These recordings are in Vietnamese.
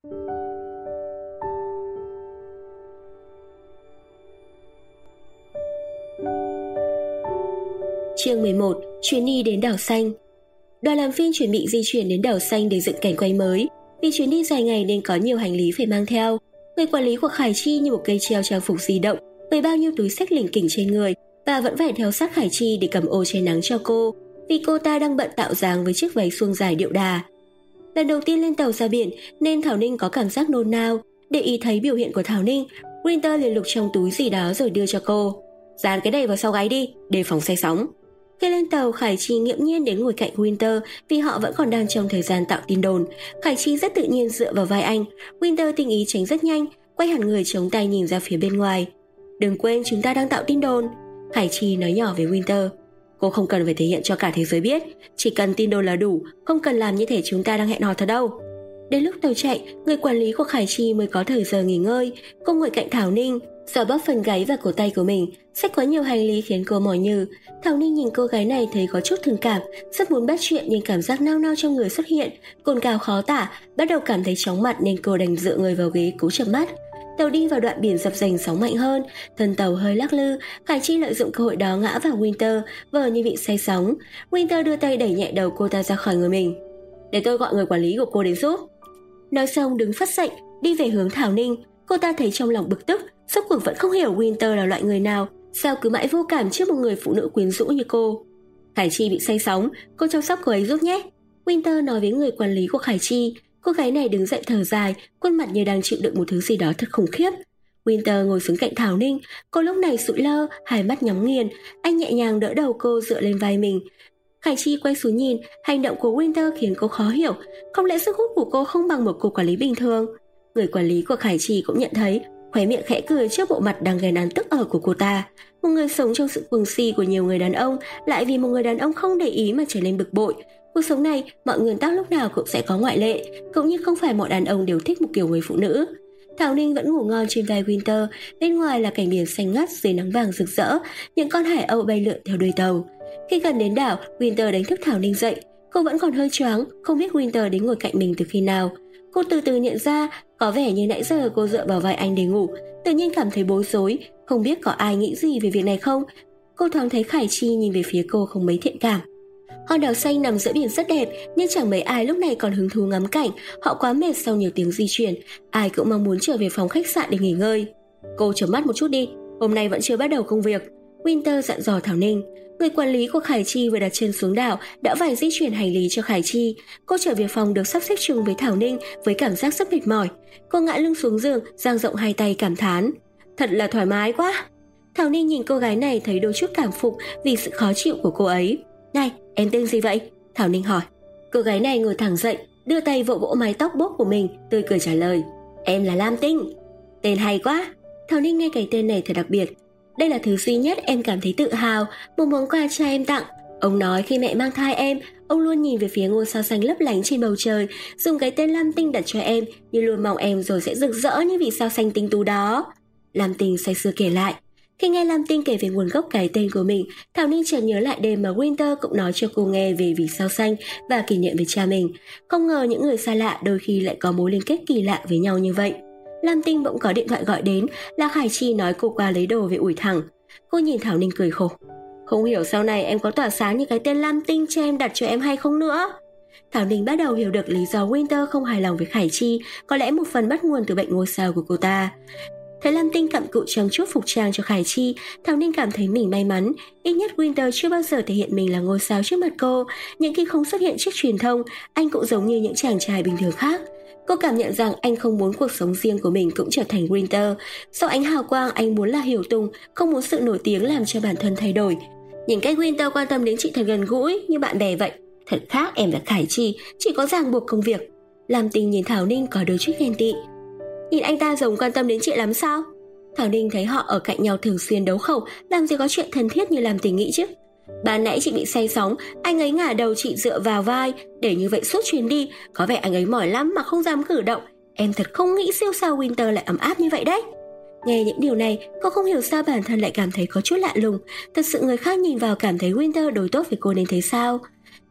Chương 11. Chuyến đi đến đảo xanh. Đoàn làm phim chuẩn bị di chuyển đến đảo xanh để dựng cảnh quay mới. Vì chuyến đi dài ngày nên có nhiều hành lý phải mang theo. Người quản lý của Khải Chi như một cây treo trang phục di động với bao nhiêu túi xách lỉnh kỉnh trên người và vẫn phải theo sát Khải Chi để cầm ô che nắng cho cô, vì cô ta đang bận tạo dáng với chiếc váy suông dài điệu đà. Lần đầu tiên lên tàu ra biển nên Thảo Ninh có cảm giác nôn nao. Để ý thấy biểu hiện của Thảo Ninh, Winter liền lục trong túi gì đó rồi đưa cho cô. Dán cái này vào sau gáy đi, đề phòng say sóng. Khi lên tàu, Khải Chi nghiễm nhiên đến ngồi cạnh Winter vì họ vẫn còn đang trong thời gian tạo tin đồn. Khải Chi rất tự nhiên dựa vào vai anh. Winter tinh ý tránh rất nhanh, quay hẳn người chống tay nhìn ra phía bên ngoài. Đừng quên chúng ta đang tạo tin đồn, Khải Chi nói nhỏ với Winter. Cô không cần phải thể hiện cho cả thế giới biết, chỉ cần tin đồn là đủ, không cần làm như thể chúng ta đang hẹn hò thật đâu. Đến lúc tàu chạy, người quản lý của Khải Chi mới có thời giờ nghỉ ngơi. Cô ngồi cạnh Thảo Ninh, xoa bóp phần gáy và cổ tay của mình. Xách quá nhiều hành lý khiến cô mỏi nhừ. Thảo Ninh nhìn cô gái này thấy có chút thương cảm, rất muốn bắt chuyện nhưng cảm giác nao nao trong người xuất hiện, cồn cào khó tả, bắt đầu cảm thấy chóng mặt nên cô đành dựa người vào ghế cố chợp mắt. Tàu đi vào đoạn biển dập dềnh sóng mạnh hơn, thân tàu hơi lắc lư. Khải Chi lợi dụng cơ hội đó ngã vào Winter, vờ như bị say sóng. Winter đưa tay đẩy nhẹ đầu cô ta ra khỏi người mình. Để tôi gọi người quản lý của cô đến giúp. Nói xong đứng phắt dậy, đi về hướng Thảo Ninh. Cô ta thấy trong lòng bực tức, rốt cuộc vẫn không hiểu Winter là loại người nào, sao cứ mãi vô cảm trước một người phụ nữ quyến rũ như cô. Khải Chi bị say sóng, cô chăm sóc cô ấy giúp nhé, Winter nói với người quản lý của Khải Chi. Cô gái này đứng dậy thở dài, khuôn mặt như đang chịu đựng một thứ gì đó thật khủng khiếp. Winter ngồi xuống cạnh Thảo Ninh, cô lúc này sụi lơ, hai mắt nhắm nghiền. Anh nhẹ nhàng đỡ đầu cô dựa lên vai mình. Khải Chi quay xuống nhìn, hành động của Winter khiến cô khó hiểu. Không lẽ sức hút của cô không bằng một cô quản lý bình thường? Người quản lý của Khải Chi cũng nhận thấy, khóe miệng khẽ cười trước bộ mặt đang ghen ăn tức ở của cô ta. Một người sống trong sự cuồng si của nhiều người đàn ông lại vì một người đàn ông không để ý mà trở nên bực bội. Cuộc sống này, mọi nguyên tắc lúc nào cũng sẽ có ngoại lệ, cũng như không phải mọi đàn ông đều thích một kiểu người phụ nữ. Thảo Ninh vẫn ngủ ngon trên vai Winter, bên ngoài là cảnh biển xanh ngắt dưới nắng vàng rực rỡ, những con hải âu bay lượn theo đuôi tàu. Khi gần đến đảo, Winter đánh thức Thảo Ninh dậy. Cô vẫn còn hơi choáng, không biết Winter đến ngồi cạnh mình từ khi nào. Cô từ từ nhận ra, có vẻ như nãy giờ cô dựa vào vai anh để ngủ, tự nhiên cảm thấy bối rối, không biết có ai nghĩ gì về việc này không. Cô thoáng thấy Khải Chi nhìn về phía cô không mấy thiện cảm. Hòn đảo xanh nằm giữa biển rất đẹp, nhưng chẳng mấy ai lúc này còn hứng thú ngắm cảnh. Họ quá mệt sau nhiều tiếng di chuyển, ai cũng mong muốn trở về phòng khách sạn để nghỉ ngơi. Cô chớp mắt một chút đi, hôm nay vẫn chưa bắt đầu công việc, Winter dặn dò Thảo Ninh. Người quản lý của Khải Chi vừa đặt chân xuống đảo đã phải di chuyển hành lý cho Khải Chi. Cô trở về phòng được sắp xếp chung với Thảo Ninh với cảm giác rất mệt mỏi. Cô ngã lưng xuống giường, dang rộng hai tay cảm thán. Thật là thoải mái quá. Thảo Ninh nhìn cô gái này thấy đôi chút cảm phục vì sự khó chịu của cô ấy. Này, em tên gì vậy? Thảo Ninh hỏi. Cô gái này ngồi thẳng dậy, đưa tay vỗ vỗ mái tóc bốc của mình, tươi cười trả lời. Em là Lam Tinh. Tên hay quá. Thảo Ninh nghe cái tên này thật đặc biệt. Đây là thứ duy nhất em cảm thấy tự hào, một món quà cha em tặng. Ông nói khi mẹ mang thai em, ông luôn nhìn về phía ngôi sao xanh lấp lánh trên bầu trời, dùng cái tên Lam Tinh đặt cho em, như luôn mong em rồi sẽ rực rỡ như vì sao xanh tinh tú đó. Lam Tinh say sưa kể lại. Khi nghe Lam Tinh kể về nguồn gốc cái tên của mình, Thảo Ninh chợt nhớ lại đêm mà Winter cũng nói cho cô nghe về vì sao xanh và kỷ niệm với cha mình. Không ngờ những người xa lạ đôi khi lại có mối liên kết kỳ lạ với nhau như vậy. Lam Tinh bỗng có điện thoại gọi đến, là Khải Chi nói cô qua lấy đồ về ủi thẳng. Cô nhìn Thảo Ninh cười khổ. Không hiểu sau này em có tỏa sáng như cái tên Lam Tinh cha em đặt cho em hay không nữa. Thảo Ninh bắt đầu hiểu được lý do Winter không hài lòng với Khải Chi, có lẽ một phần bắt nguồn từ bệnh ngôi sao của cô ta. Thấy Lam Tinh cặm cụi chăm chút phục trang cho Khải Chi, Thảo Ninh cảm thấy mình may mắn. Ít nhất Winter chưa bao giờ thể hiện mình là ngôi sao trước mặt cô. Những khi không xuất hiện trước truyền thông, anh cũng giống như những chàng trai bình thường khác. Cô cảm nhận rằng anh không muốn cuộc sống riêng của mình cũng trở thành Winter. Sau ánh hào quang, anh muốn là hiểu tung, không muốn sự nổi tiếng làm cho bản thân thay đổi. Nhìn cách Winter quan tâm đến chị thật gần gũi, như bạn bè vậy. Thật khác em và Khải Chi, chỉ có ràng buộc công việc. Lam Tinh nhìn Thảo Ninh có đôi chút ghen tị. Nhìn anh ta giống quan tâm đến chị lắm sao? Thảo Ninh thấy họ ở cạnh nhau thường xuyên đấu khẩu, làm gì có chuyện thân thiết như Lam Tinh nghĩ chứ. Ban nãy chị bị say sóng, anh ấy ngả đầu chị dựa vào vai, để như vậy suốt chuyến đi, có vẻ anh ấy mỏi lắm mà không dám cử động. Em thật không nghĩ siêu sao Winter lại ấm áp như vậy đấy. Nghe những điều này, cô không hiểu sao bản thân lại cảm thấy có chút lạ lùng. Thật sự người khác nhìn vào cảm thấy Winter đối tốt với cô nên thế sao?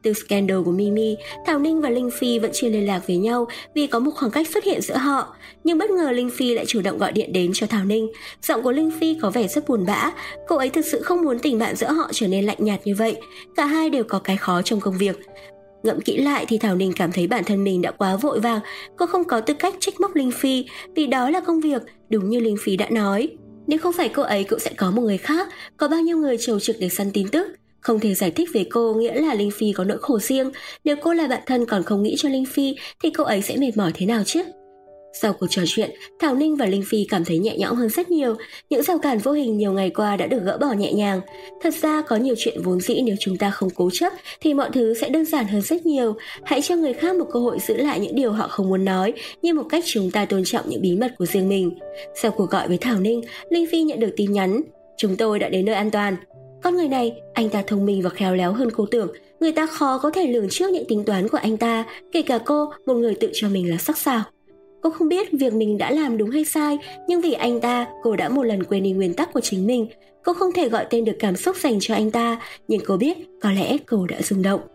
Từ scandal của Mimi, Thảo Ninh và Linh Phi vẫn chưa liên lạc với nhau vì có một khoảng cách xuất hiện giữa họ. Nhưng bất ngờ Linh Phi lại chủ động gọi điện đến cho Thảo Ninh. Giọng của Linh Phi có vẻ rất buồn bã. Cô ấy thực sự không muốn tình bạn giữa họ trở nên lạnh nhạt như vậy. Cả hai đều có cái khó trong công việc. Ngẫm kỹ lại thì Thảo Ninh cảm thấy bản thân mình đã quá vội vàng. Cô không có tư cách trách móc Linh Phi vì đó là công việc, đúng như Linh Phi đã nói. Nếu không phải cô ấy cũng sẽ có một người khác, có bao nhiêu người chầu trực để săn tin tức. Không thể giải thích về cô nghĩa là Linh Phi có nỗi khổ riêng. Nếu cô là bạn thân còn không nghĩ cho Linh Phi thì cô ấy sẽ mệt mỏi thế nào chứ? Sau cuộc trò chuyện, Thảo Ninh và Linh Phi cảm thấy nhẹ nhõm hơn rất nhiều. Những rào cản vô hình nhiều ngày qua đã được gỡ bỏ nhẹ nhàng. Thật ra có nhiều chuyện vốn dĩ nếu chúng ta không cố chấp thì mọi thứ sẽ đơn giản hơn rất nhiều. Hãy cho người khác một cơ hội giữ lại những điều họ không muốn nói, như một cách chúng ta tôn trọng những bí mật của riêng mình. Sau cuộc gọi với Thảo Ninh, Linh Phi nhận được tin nhắn: "Chúng tôi đã đến nơi an toàn." Con người này, anh ta thông minh và khéo léo hơn cô tưởng. Người ta khó có thể lường trước những tính toán của anh ta, kể cả cô, một người tự cho mình là sắc sảo. Cô không biết việc mình đã làm đúng hay sai, nhưng vì anh ta, cô đã một lần quên đi nguyên tắc của chính mình. Cô không thể gọi tên được cảm xúc dành cho anh ta, nhưng cô biết có lẽ cô đã rung động.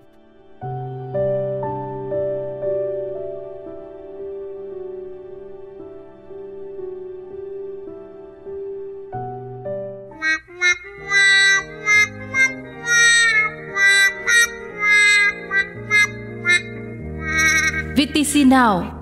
VTC Now,